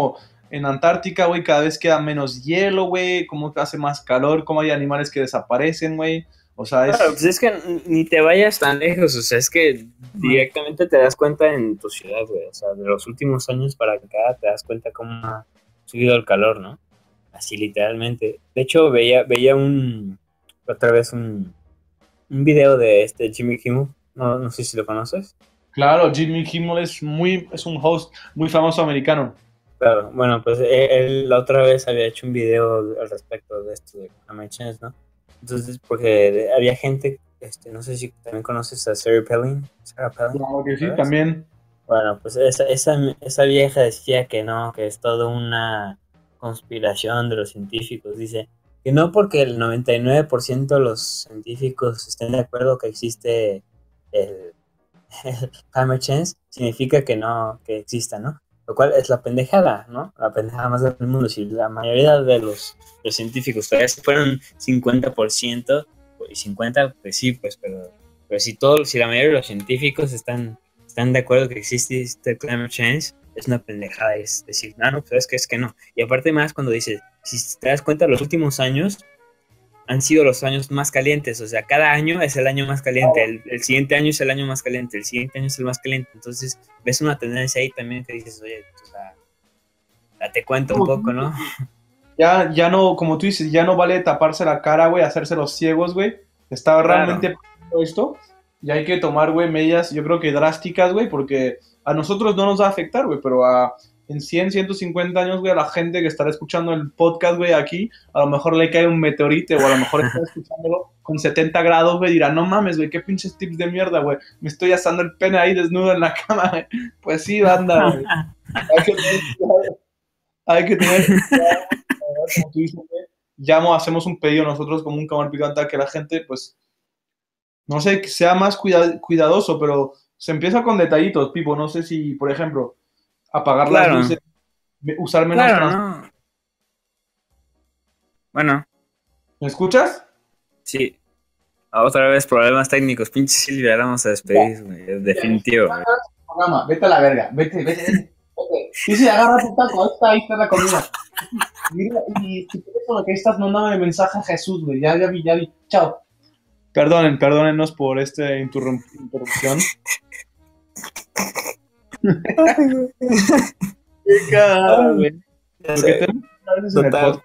en Antártica, güey, cada vez queda menos hielo, güey, cómo hace más calor, cómo hay animales que desaparecen, güey. O sea, Claro, es... pues es que ni te vayas tan lejos, o sea, es que directamente te das cuenta en tu ciudad, güey, o sea, de los últimos años para acá te das cuenta cómo ha subido el calor, ¿no? Así literalmente. De hecho, veía, veía un, otra vez un, un video de este Jimmy Kimmel, no, no sé si lo conoces. Claro, Jimmy Kimmel es, muy, es un host muy famoso americano. Claro, bueno, pues él, él la otra vez había hecho un video al respecto de esto de Climate Change, ¿no? Entonces, porque había gente, este, no sé si también conoces a Sarah Palin, Sarah Palin, Claro que sí, ¿sabes? también. Bueno, pues esa, esa, esa vieja decía que no, que es toda una conspiración de los científicos. Dice que no porque el noventa y nueve por ciento de los científicos estén de acuerdo que existe el, el climate change, significa que no, que exista, ¿no? Lo cual es la pendejada, ¿no? La pendejada más del mundo. Si la mayoría de los, los científicos todavía si fueron cincuenta por ciento, y cincuenta, pues sí, pues, pero, pero si todos, si la mayoría de los científicos están están de acuerdo que existe este climate change, es una pendejada, es decir, no, no, pues es que es que no. Y aparte más cuando dices, si te das cuenta, los últimos años han sido los años más calientes, o sea, cada año es el año más caliente, el, el siguiente año es el año más caliente, el siguiente año es el más caliente, entonces ves una tendencia ahí también que dices, oye, o sea, date cuenta un poco, ¿no? Ya, ya no, como tú dices, ya no vale taparse la cara, güey, hacerse los ciegos, güey. Está realmente pasando esto y hay que tomar, güey, medidas, yo creo que drásticas, güey, porque a nosotros no nos va a afectar, güey, pero a, en cien, ciento cincuenta años, güey, a la gente que estará escuchando el podcast, güey, aquí, a lo mejor le cae un meteorito o a lo mejor está escuchándolo con setenta grados, güey, dirá, no mames, güey, qué pinches tips de mierda, güey, me estoy asando el pene ahí desnudo en la cama, güey. Pues sí, banda, güey. Hay que tener cuidado, hay que tener cuidado, como tú dices, güey. Llamo, hacemos un pedido nosotros como un Camar Picante a que la gente, pues, no sé, que sea más cuida, cuidadoso, pero se empieza con detallitos, Pipo. No sé si, por ejemplo, apagar las Claro, luces, usar menos claro, transporte. ¿no? Bueno, ¿Me escuchas? sí, otra vez problemas técnicos, pinche Silvia, ahora vamos a despedir, güey, definitivo, güey. Programa, vete a la verga, vete, vete, vete. Sí, sí, agarra tu taco, ahí está, ahí está la comida. Mira, y tu teléfono que estás mandando mensaje a Jesús, güey, ya, ya vi, ya vi, chao. Perdonen, perdónenos por esta interrum interrupción. Qué cagada, güey. Lo que tenemos a veces en el podcast,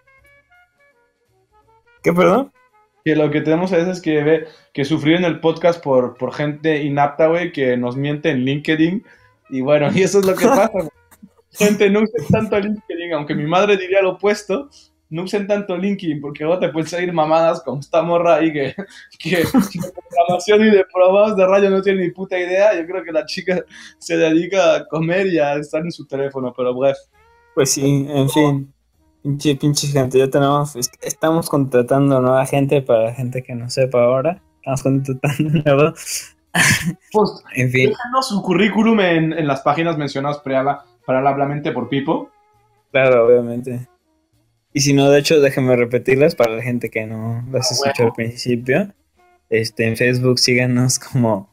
¿Qué, perdón? que lo que tenemos a veces que ver, que sufrir en el podcast por, por gente inapta, güey, que nos miente en LinkedIn. Y bueno, y eso es lo que pasa, güey. Gente, no usen tanto LinkedIn, aunque mi madre diría lo opuesto, no usen tanto LinkedIn, porque luego te pueden salir mamadas como esta morra ahí que, que de programación y de pruebas de radio no tiene ni puta idea. Yo creo que la chica se dedica a comer y a estar en su teléfono, pero bref. Pues sí, en fin, pinche, pinche gente, ya tenemos, estamos contratando nueva gente para la gente que no sepa ahora, estamos contratando nuevo. Pues, en fin. déjanos su currículum en, en las páginas mencionadas prealablemente por Pipo. Claro, obviamente. Y si no, de hecho, déjenme repetirlas para la gente que no las Ah, escuchó bueno. al principio. Este, en Facebook síganos como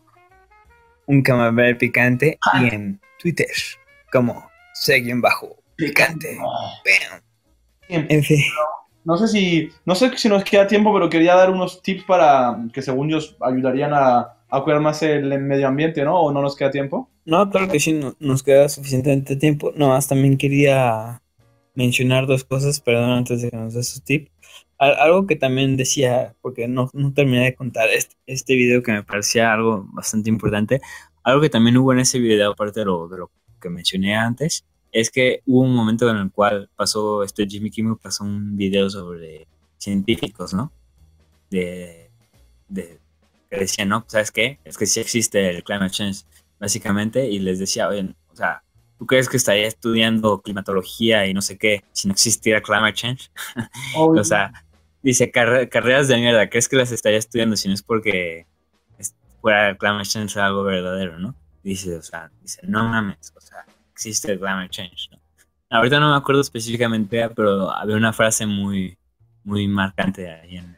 un Camembert Picante y en Twitter como Seguien Bajo Picante. Bam. En fin. No sé si, no sé si nos queda tiempo, pero quería dar unos tips para que según yo ayudarían a, a cuidar más el medio ambiente, ¿no? ¿O no nos queda tiempo? No, claro que sí, no, nos queda suficientemente tiempo. No, más también quería mencionar dos cosas, perdón, antes de que nos des su tip. Al- algo que también decía, porque no, no terminé de contar este, este video que me parecía algo bastante importante. Algo que también hubo en ese video, aparte de lo, de lo que mencioné antes, es que hubo un momento en el cual pasó, este Jimmy Kimmel pasó un video sobre científicos, ¿no? De, de que decían, no, ¿sabes qué? Es que sí existe el climate change, básicamente, y les decía, oye, o sea, ¿tú crees que estaría estudiando climatología y no sé qué si no existiera climate change? O sea, dice, carre- carreras de mierda, ¿crees que las estaría estudiando si no es porque es- fuera el climate change algo verdadero, ¿no? Dice, o sea, dice, no mames, o sea, existe el climate change, ¿no? Ahorita no me acuerdo específicamente, pero había una frase muy, muy marcante ahí en,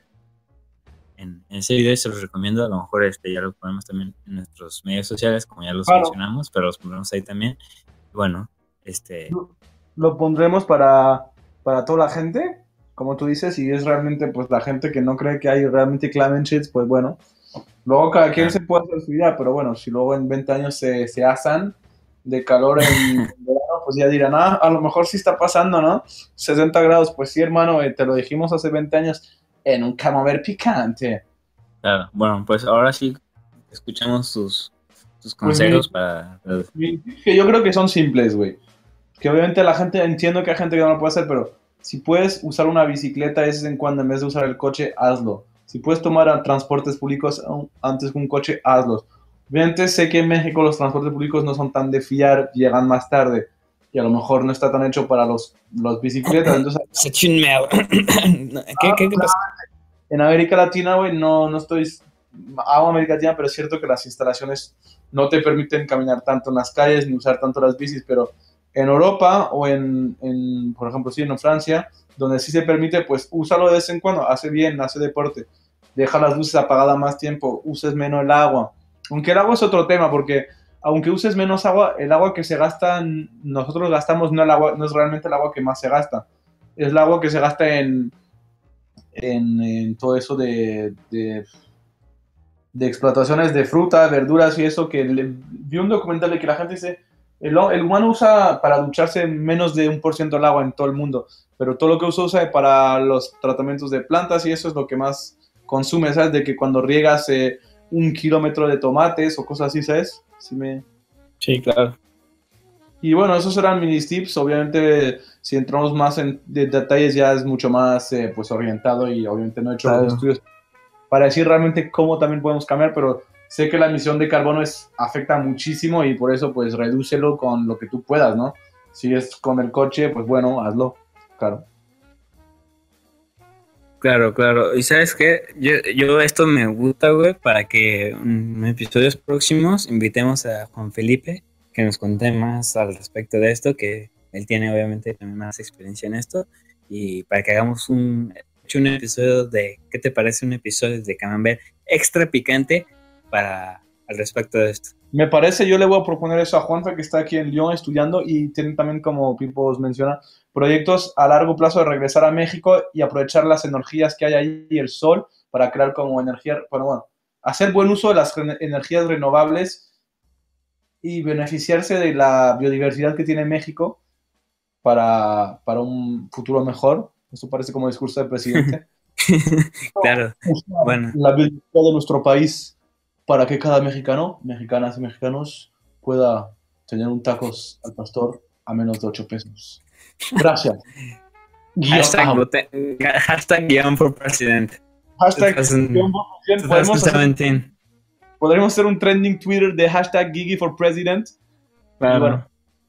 en, en ese video, se los recomiendo. A lo mejor este ya lo ponemos también en nuestros medios sociales, como ya los Claro. mencionamos, pero los ponemos ahí también. Bueno, este, lo pondremos para, para toda la gente, como tú dices, y es realmente pues la gente que no cree que hay realmente climate change, pues bueno, luego cada quien Claro. se puede hacer su idea, pero bueno, si luego en veinte años se, se asan de calor en, en verano, pues ya dirán, ah, a lo mejor sí está pasando, ¿no? sesenta grados, pues sí, hermano, eh, te lo dijimos hace veinte años en un camembert picante. Claro. Bueno, pues ahora sí escuchamos tus, tus Pues mi, consejos para... mi- que yo creo que son simples, güey. Que obviamente la gente, entiendo que hay gente que no lo puede hacer, pero si puedes usar una bicicleta de vez en cuando en vez de usar el coche, hazlo. Si puedes tomar a transportes públicos um, antes que un coche, hazlos. Obviamente sé que en México los transportes públicos no son tan de fiar, llegan más tarde y a lo mejor no está tan hecho para los, los bicicletas. Entonces, Se chinmeo. ¿Qué, qué, qué pasa? en América Latina, güey, no, no estoy, hago América Latina, pero es cierto que las instalaciones no te permiten caminar tanto en las calles ni usar tanto las bicis, pero en Europa o en, en por ejemplo, sí, en Francia, donde sí se permite, pues úsalo de vez en cuando, hace bien, hace deporte, deja las luces apagadas más tiempo, uses menos el agua. Aunque el agua es otro tema, porque aunque uses menos agua, el agua que se gasta, nosotros gastamos, no, el agua, no es realmente el agua que más se gasta, es el agua que se gasta en, en, en todo eso de, de, de, explotaciones de fruta, verduras y eso, que le, vi un documental de que la gente dice, el, el humano usa para ducharse menos de un por ciento del agua en todo el mundo, pero todo lo que usa usa para los tratamientos de plantas y eso es lo que más consume, ¿sabes? De que cuando riegas eh, un kilómetro de tomates o cosas así, ¿sabes? Sí, me... Sí, claro. Y bueno, esos eran mis tips. Obviamente, si entramos más en de detalles, ya es mucho más eh, pues orientado y obviamente no he hecho los Claro. estudios para decir realmente cómo también podemos cambiar, pero sé que la emisión de carbono es, afecta muchísimo y por eso pues redúcelo con lo que tú puedas, ¿no? Si es con el coche, pues bueno, hazlo, claro. Claro, claro. ¿Y sabes qué? Yo, yo esto me gusta, güey, para que en episodios próximos invitemos a Juan Felipe, que nos cuente más al respecto de esto, que él tiene obviamente también más experiencia en esto, y para que hagamos un, un episodio de, ¿qué te parece un episodio de Camembert extra picante para al respecto de esto? Me parece, yo le voy a proponer eso a Juanfe, que está aquí en Lyon estudiando y tiene también, como Pipo os menciona, proyectos a largo plazo de regresar a México y aprovechar las energías que hay ahí y el sol para crear como energía, bueno, bueno, hacer buen uso de las energías renovables y beneficiarse de la biodiversidad que tiene México para, para un futuro mejor. Esto parece como discurso del presidente. Claro, Usar bueno. la biodiversidad de nuestro país para que cada mexicano, mexicanas y mexicanos, pueda tener un tacos al pastor a menos de ocho pesos. Gracias. Hashtag, Guión, vote, hashtag guión por presidente. hashtag guión por presidente. Podemos hacer, dos mil diecisiete. podríamos hacer un trending Twitter de hashtag Gigi for President. Y bueno, Claro.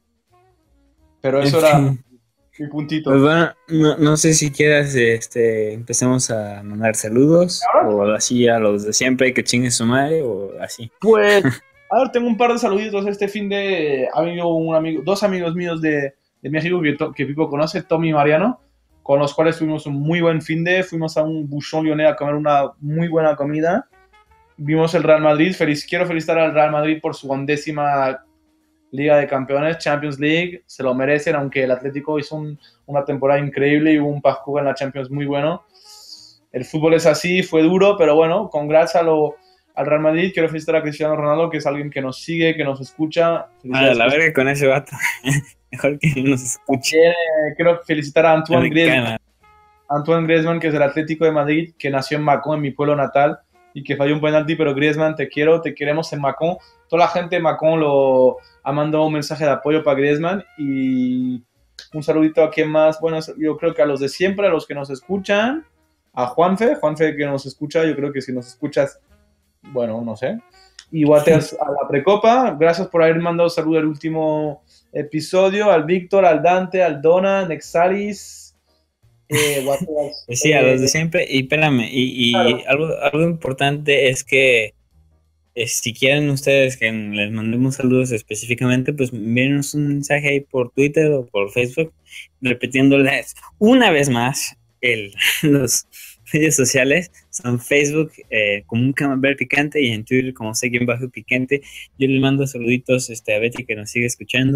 pero En eso era fin. mi Pues puntito. bueno, no, no sé si quieras, este, empecemos a mandar saludos, Ahora, o así a los de siempre, que chingue su madre, o así. pues, a ver, tengo un par de saluditos. Este fin de ha habido un amigo, dos amigos míos de, de México que, que Pipo conoce, Tommy y Mariano, con los cuales tuvimos un muy buen fin de. Fuimos a un Bouchon Lyonnais a comer una muy buena comida. Vimos el Real Madrid. Feliz, quiero felicitar al Real Madrid por su undécima Liga de Campeones, Champions League. Se lo merecen, aunque el Atlético hizo un, una temporada increíble y hubo un Pascual en la Champions muy bueno. El fútbol es así, fue duro, pero bueno, congrats a lo, al Real Madrid. Quiero felicitar a Cristiano Ronaldo, que es alguien que nos sigue, que nos escucha. A Felicidades, la Cristiano. verga con ese vato. Mejor que no nos escuche. También eh, quiero felicitar a Antoine Griezmann, Americana. Antoine Griezmann, que es del Atlético de Madrid, que nació en Macón, en mi pueblo natal, y que falló un penalti, pero Griezmann, te quiero, te queremos en Macón. Toda la gente de Macón lo ha mandado un mensaje de apoyo para Griezmann y un saludito a quien más, bueno, yo creo que a los de siempre, a los que nos escuchan, a Juanfe, Juanfe que nos escucha, yo creo que si nos escuchas, bueno, no sé. Y Waters a la Precopa, gracias por haber mandado salud al último episodio, al Víctor, al Dante, al Dona, Nexalis, eh, Waters, Sí, a los de eh, siempre. Y espérame, y, claro. y algo, algo importante es que eh, si quieren ustedes que les mandemos saludos específicamente, pues envíenos un mensaje ahí por Twitter o por Facebook, repitiéndoles una vez más el, los medios sociales. Son Facebook eh, como un camembert picante y en Twitter como sé bajo picante. Yo les mando saluditos este, a Betty que nos sigue escuchando,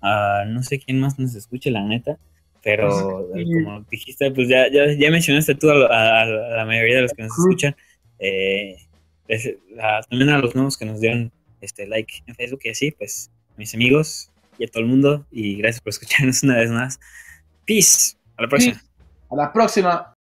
Uh, no sé quién más nos escuche, la neta. Pero Pues, y, como dijiste, pues ya, ya, ya mencionaste tú a, a, a la mayoría de los que nos escuchan. Eh, es, a, también a los nuevos que nos dieron este like en Facebook y así, pues a mis amigos y a todo el mundo. Y gracias por escucharnos una vez más. Peace. A la próxima. a la próxima.